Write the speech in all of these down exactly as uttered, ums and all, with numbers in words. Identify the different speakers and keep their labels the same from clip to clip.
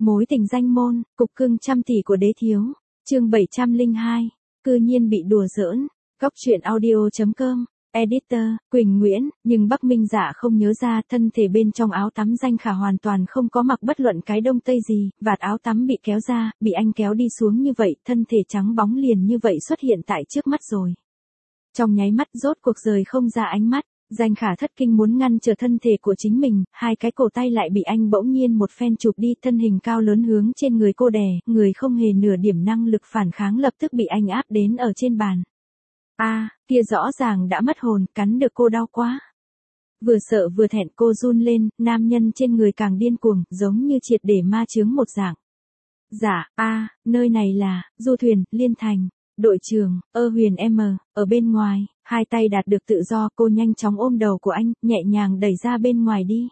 Speaker 1: Mối tình danh môn, cục cưng trăm tỷ của đế thiếu. Chương bảy trăm lẻ hai. Cư nhiên bị đùa giỡn. Góc truyện audio chấm com. Editor, Quỳnh Nguyễn, nhưng Bắc Minh Dạ không nhớ ra thân thể bên trong áo tắm Danh Khả hoàn toàn không có mặc bất luận cái đông tây gì, vạt áo tắm bị kéo ra, bị anh kéo đi xuống như vậy, thân thể trắng bóng liền như vậy xuất hiện tại trước mắt rồi. Trong nháy mắt rốt cuộc rời không ra ánh mắt, Danh Khả thất kinh muốn ngăn trở thân thể của chính mình, hai cái cổ tay lại bị anh bỗng nhiên một phen chụp đi, thân hình cao lớn hướng trên người cô đè, người không hề nửa điểm năng lực phản kháng lập tức bị anh áp đến ở trên bàn. A, à, kia rõ ràng đã mất hồn, cắn được cô đau quá. Vừa sợ vừa thẹn cô run lên, nam nhân trên người càng điên cuồng, giống như triệt để ma chướng một dạng. Dạ, a, à, nơi này là, du thuyền, Liên Thành, đội trưởng, ơ huyền M, ở bên ngoài, hai tay đạt được tự do, cô nhanh chóng ôm đầu của anh, nhẹ nhàng đẩy ra bên ngoài đi.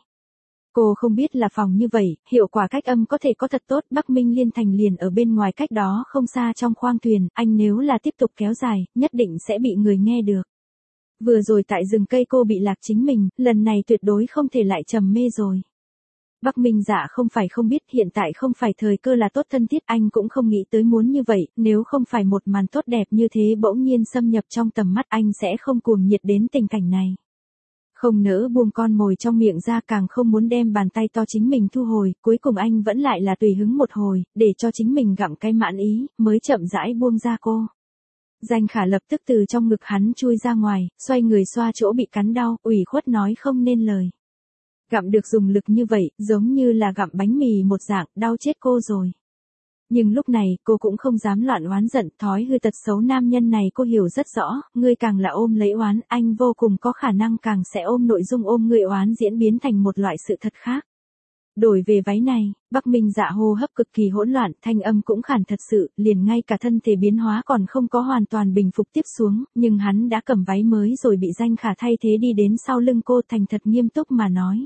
Speaker 1: Cô không biết là phòng như vậy, hiệu quả cách âm có thể có thật tốt, Bắc Minh Liên Thành liền ở bên ngoài cách đó không xa trong khoang thuyền, anh nếu là tiếp tục kéo dài, nhất định sẽ bị người nghe được. Vừa rồi tại rừng cây cô bị lạc chính mình, lần này tuyệt đối không thể lại trầm mê rồi. Bắc Minh Dạ không phải không biết hiện tại không phải thời cơ là tốt thân thiết, anh cũng không nghĩ tới muốn như vậy, nếu không phải một màn tốt đẹp như thế bỗng nhiên xâm nhập trong tầm mắt anh sẽ không cuồng nhiệt đến tình cảnh này. Không nỡ buông con mồi trong miệng ra, càng không muốn đem bàn tay to chính mình thu hồi, cuối cùng anh vẫn lại là tùy hứng một hồi, để cho chính mình gặm cái mãn ý, mới chậm rãi buông ra cô. Danh Khả lập tức từ trong ngực hắn chui ra ngoài, xoay người xoa chỗ bị cắn đau, ủy khuất nói không nên lời. Gặm được dùng lực như vậy, giống như là gặm bánh mì một dạng, đau chết cô rồi. Nhưng lúc này, cô cũng không dám loạn oán giận, thói hư tật xấu nam nhân này cô hiểu rất rõ, ngươi càng là ôm lấy oán, anh vô cùng có khả năng càng sẽ ôm nội dung ôm ngươi oán diễn biến thành một loại sự thật khác. Đổi về váy này, Bắc Minh Dạ hô hấp cực kỳ hỗn loạn, thanh âm cũng khản thật sự, liền ngay cả thân thể biến hóa còn không có hoàn toàn bình phục tiếp xuống, nhưng hắn đã cầm váy mới rồi bị Danh Khả thay thế đi đến sau lưng cô, thành thật nghiêm túc mà nói.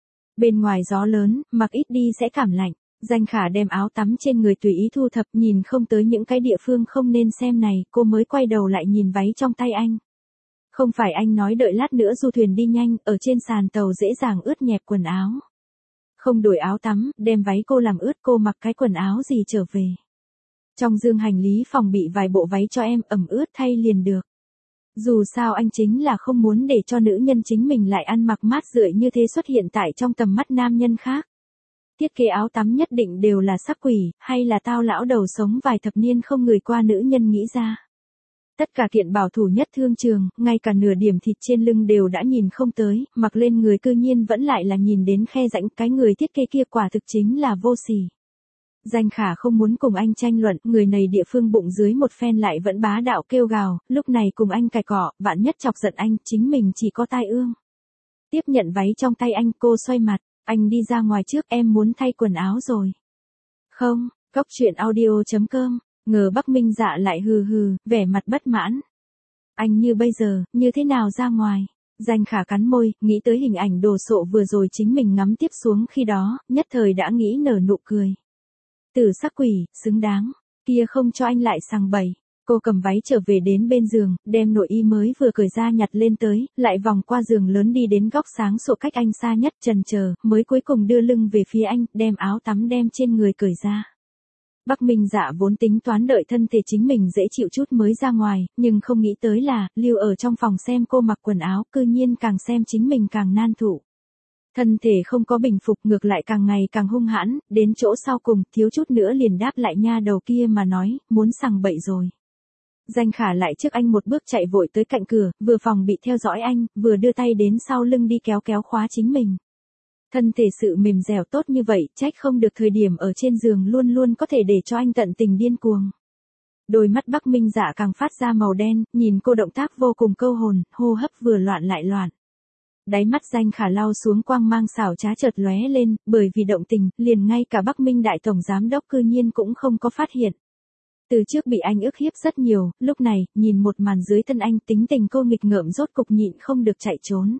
Speaker 1: Bên ngoài gió lớn, mặc ít đi sẽ cảm lạnh. Danh Khả đem áo tắm trên người tùy ý thu thập, nhìn không tới những cái địa phương không nên xem này, cô mới quay đầu lại nhìn váy trong tay anh. Không phải anh nói đợi lát nữa du thuyền đi nhanh, ở trên sàn tàu dễ dàng ướt nhẹp quần áo. Không đổi áo tắm, đem váy cô làm ướt, cô mặc cái quần áo gì trở về. Trong dương hành lý phòng bị vài bộ váy cho em, ẩm ướt thay liền được. Dù sao anh chính là không muốn để cho nữ nhân chính mình lại ăn mặc mát rượi như thế xuất hiện tại trong tầm mắt nam nhân khác. Thiết kế áo tắm nhất định đều là sắc quỷ, hay là tao lão đầu sống vài thập niên không người qua nữ nhân nghĩ ra. Tất cả kiện bảo thủ nhất thương trường, ngay cả nửa điểm thịt trên lưng đều đã nhìn không tới, mặc lên người cư nhiên vẫn lại là nhìn đến khe rãnh, cái người thiết kế kia quả thực chính là vô sỉ. Danh Khả không muốn cùng anh tranh luận, người này địa phương bụng dưới một phen lại vẫn bá đạo kêu gào, lúc này cùng anh cài cọ, vạn nhất chọc giận anh, chính mình chỉ có tai ương. Tiếp nhận váy trong tay anh, cô xoay mặt. Anh đi ra ngoài trước, em muốn thay quần áo rồi. Không, góc truyện audio chấm com, ngờ Bắc Minh Dạ lại hừ hừ, vẻ mặt bất mãn. Anh như bây giờ, như thế nào ra ngoài? Danh Khả cắn môi, nghĩ tới hình ảnh đồ sộ vừa rồi chính mình ngắm tiếp xuống khi đó, nhất thời đã nghĩ nở nụ cười. Tử sắc quỷ, xứng đáng, kia không cho anh lại sằng bậy. Cô cầm váy trở về đến bên giường, đem nội y mới vừa cởi ra nhặt lên tới, lại vòng qua giường lớn đi đến góc sáng sổ cách anh xa nhất, chần chờ, mới cuối cùng đưa lưng về phía anh, đem áo tắm đem trên người cởi ra. Bắc Minh Dạ vốn tính toán đợi thân thể chính mình dễ chịu chút mới ra ngoài, nhưng không nghĩ tới là, lưu ở trong phòng xem cô mặc quần áo, cư nhiên càng xem chính mình càng nan thụ. Thân thể không có bình phục, ngược lại càng ngày càng hung hãn, đến chỗ sau cùng, thiếu chút nữa liền đáp lại nha đầu kia mà nói, muốn sằng bậy rồi. Danh Khả lại trước anh một bước chạy vội tới cạnh cửa, vừa phòng bị theo dõi anh, vừa đưa tay đến sau lưng đi kéo kéo khóa chính mình. Thân thể sự mềm dẻo tốt như vậy, trách không được thời điểm ở trên giường luôn luôn có thể để cho anh tận tình điên cuồng. Đôi mắt Bắc Minh Dạ càng phát ra màu đen, nhìn cô động tác vô cùng câu hồn, hô hấp vừa loạn lại loạn. Đáy mắt Danh Khả lau xuống quang mang xảo trá chợt lóe lên, bởi vì động tình, liền ngay cả Bắc Minh đại tổng giám đốc cư nhiên cũng không có phát hiện. Từ trước bị anh ức hiếp rất nhiều, lúc này, nhìn một màn dưới thân anh, tính tình cô nghịch ngợm rốt cục nhịn không được chạy trốn.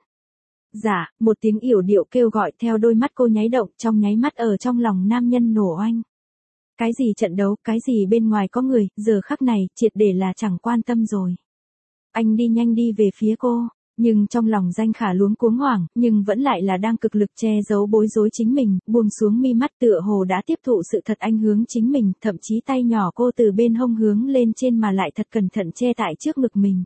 Speaker 1: Dạ, một tiếng yểu điệu kêu gọi theo đôi mắt cô nháy động, trong nháy mắt ở trong lòng nam nhân nổ oanh. Cái gì trận đấu, cái gì bên ngoài có người, giờ khắc này, triệt để là chẳng quan tâm rồi. Anh đi nhanh đi về phía cô, Nhưng trong lòng Danh Khả luống cuống hoảng, nhưng vẫn lại là đang cực lực che giấu bối rối chính mình, buông xuống mi mắt tựa hồ đã tiếp thụ sự thật anh hướng chính mình, thậm chí tay nhỏ cô từ bên hông hướng lên trên mà lại thật cẩn thận che tại trước ngực mình.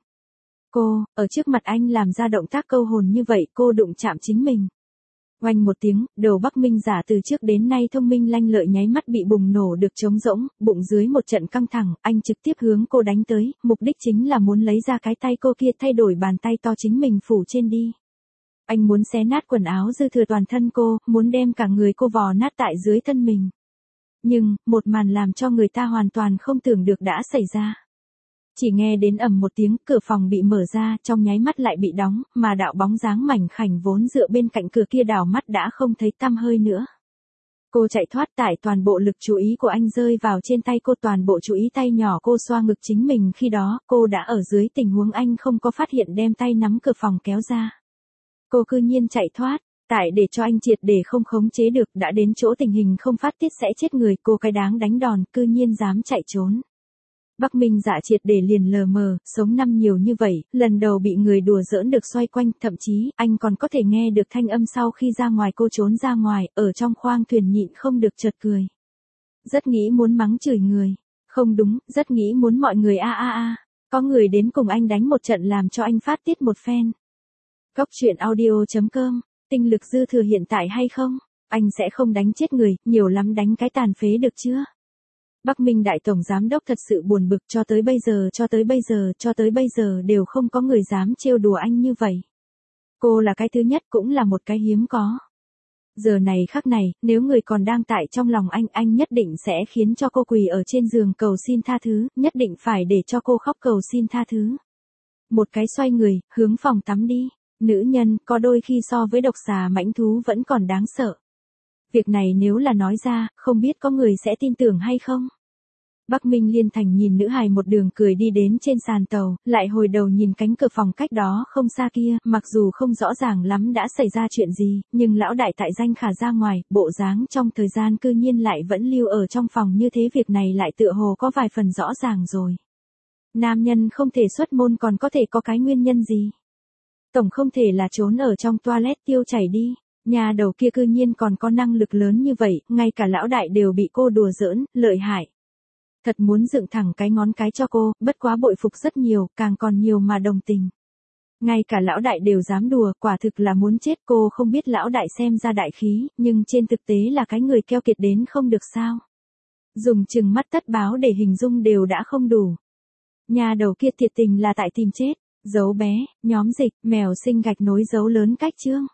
Speaker 1: Cô, ở trước mặt anh làm ra động tác câu hồn như vậy, cô đụng chạm chính mình. Oanh một tiếng, đầu Bắc Minh giả từ trước đến nay thông minh lanh lợi nháy mắt bị bùng nổ được trống rỗng, bụng dưới một trận căng thẳng, anh trực tiếp hướng cô đánh tới, mục đích chính là muốn lấy ra cái tay cô kia thay đổi bàn tay to chính mình phủ trên đi. Anh muốn xé nát quần áo dư thừa toàn thân cô, muốn đem cả người cô vò nát tại dưới thân mình. Nhưng, một màn làm cho người ta hoàn toàn không tưởng được đã xảy ra. Chỉ nghe đến ầm một tiếng, cửa phòng bị mở ra, trong nháy mắt lại bị đóng, mà đạo bóng dáng mảnh khảnh vốn dựa bên cạnh cửa kia đảo mắt đã không thấy tăm hơi nữa. Cô chạy thoát tải toàn bộ lực chú ý của anh rơi vào trên tay cô, toàn bộ chú ý tay nhỏ cô xoa ngực chính mình, khi đó, cô đã ở dưới tình huống anh không có phát hiện đem tay nắm cửa phòng kéo ra. Cô cư nhiên chạy thoát, tại để cho anh triệt để không khống chế được, đã đến chỗ tình hình không phát tiết sẽ chết người, cô cái đáng đánh đòn, cư nhiên dám chạy trốn. Bắc Minh Dạ triệt để liền lờ mờ, sống năm nhiều như vậy, lần đầu bị người đùa giỡn được xoay quanh, thậm chí, anh còn có thể nghe được thanh âm sau khi ra ngoài cô trốn ra ngoài, ở trong khoang thuyền nhịn không được chợt cười. Rất nghĩ muốn mắng chửi người. Không đúng, rất nghĩ muốn mọi người a a a, có người đến cùng anh đánh một trận làm cho anh phát tiết một phen. Góc truyện audio chấm com, tinh lực dư thừa hiện tại hay không? Anh sẽ không đánh chết người, nhiều lắm đánh cái tàn phế được chưa? Bắc Minh Đại Tổng Giám Đốc thật sự buồn bực, cho tới bây giờ, cho tới bây giờ, cho tới bây giờ đều không có người dám trêu đùa anh như vậy. Cô là cái thứ nhất cũng là một cái hiếm có. Giờ này khắc này, nếu người còn đang tại trong lòng anh, anh nhất định sẽ khiến cho cô quỳ ở trên giường cầu xin tha thứ, nhất định phải để cho cô khóc cầu xin tha thứ. Một cái xoay người, hướng phòng tắm đi. Nữ nhân, có đôi khi so với độc xà mãnh thú vẫn còn đáng sợ. Việc này nếu là nói ra, không biết có người sẽ tin tưởng hay không? Bắc Minh Liên Thành nhìn nữ hài một đường cười đi đến trên sàn tàu, lại hồi đầu nhìn cánh cửa phòng cách đó không xa kia, mặc dù không rõ ràng lắm đã xảy ra chuyện gì, nhưng lão đại tại Danh Khả ra ngoài, bộ dáng trong thời gian cư nhiên lại vẫn lưu ở trong phòng như thế, việc này lại tựa hồ có vài phần rõ ràng rồi. Nam nhân không thể xuất môn còn có thể có cái nguyên nhân gì? Tổng không thể là trốn ở trong toilet tiêu chảy đi. Nhà đầu kia cư nhiên còn có năng lực lớn như vậy, ngay cả lão đại đều bị cô đùa giỡn, lợi hại. Thật muốn dựng thẳng cái ngón cái cho cô, bất quá bội phục rất nhiều, càng còn nhiều mà đồng tình. Ngay cả lão đại đều dám đùa, quả thực là muốn chết, cô không biết lão đại xem ra đại khí, nhưng trên thực tế là cái người keo kiệt đến không được sao. Dùng chừng mắt tất báo để hình dung đều đã không đủ. Nhà đầu kia thiệt tình là tại tìm chết, dấu bé, nhóm dịch, mèo sinh gạch nối dấu lớn cách chương.